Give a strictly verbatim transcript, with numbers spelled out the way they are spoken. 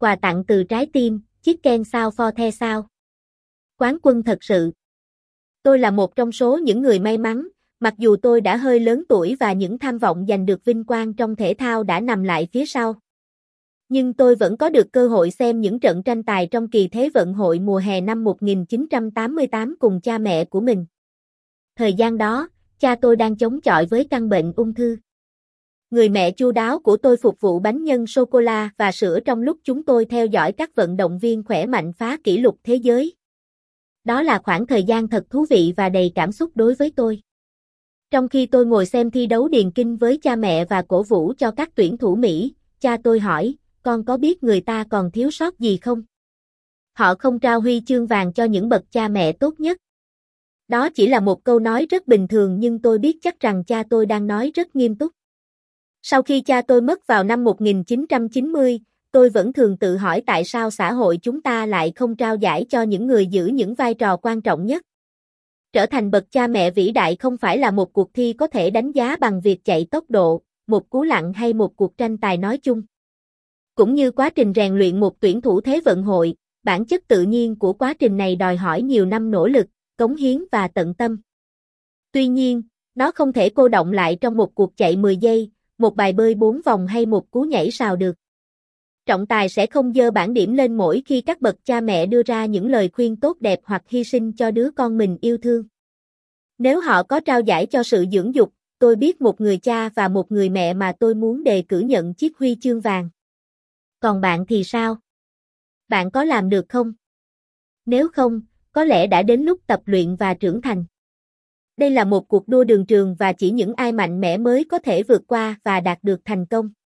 Quà tặng từ trái tim, Chicken sao for the sao. Quán quân thật sự. Tôi là một trong số những người may mắn, mặc dù tôi đã hơi lớn tuổi và những tham vọng giành được vinh quang trong thể thao đã nằm lại phía sau. Nhưng tôi vẫn có được cơ hội xem những trận tranh tài trong kỳ Thế vận hội mùa hè năm một nghìn chín trăm tám mươi tám cùng cha mẹ của mình. Thời gian đó, cha tôi đang chống chọi với căn bệnh ung thư. Người mẹ chu đáo của tôi phục vụ bánh nhân sô-cô-la và sữa trong lúc chúng tôi theo dõi các vận động viên khỏe mạnh phá kỷ lục thế giới. Đó là khoảng thời gian thật thú vị và đầy cảm xúc đối với tôi. Trong khi tôi ngồi xem thi đấu điền kinh với cha mẹ và cổ vũ cho các tuyển thủ Mỹ, cha tôi hỏi, con có biết người ta còn thiếu sót gì không? Họ không trao huy chương vàng cho những bậc cha mẹ tốt nhất. Đó chỉ là một câu nói rất bình thường nhưng tôi biết chắc rằng cha tôi đang nói rất nghiêm túc. Sau khi cha tôi mất vào năm một nghìn chín trăm chín mươi, tôi vẫn thường tự hỏi tại sao xã hội chúng ta lại không trao giải cho những người giữ những vai trò quan trọng nhất. Trở thành bậc cha mẹ vĩ đại không phải là một cuộc thi có thể đánh giá bằng việc chạy tốc độ, một cú lặn hay một cuộc tranh tài nói chung. Cũng như quá trình rèn luyện một tuyển thủ Thế vận hội, bản chất tự nhiên của quá trình này đòi hỏi nhiều năm nỗ lực, cống hiến và tận tâm. Tuy nhiên, nó không thể cô đọng lại trong một cuộc chạy mười giây, một bài bơi bốn vòng hay một cú nhảy sào được. Trọng tài sẽ không dơ bảng điểm lên mỗi khi các bậc cha mẹ đưa ra những lời khuyên tốt đẹp hoặc hy sinh cho đứa con mình yêu thương. Nếu họ có trao giải cho sự dưỡng dục, tôi biết một người cha và một người mẹ mà tôi muốn đề cử nhận chiếc huy chương vàng. Còn bạn thì sao? Bạn có làm được không? Nếu không, có lẽ đã đến lúc tập luyện và trưởng thành. Đây là một cuộc đua đường trường và chỉ những ai mạnh mẽ mới có thể vượt qua và đạt được thành công.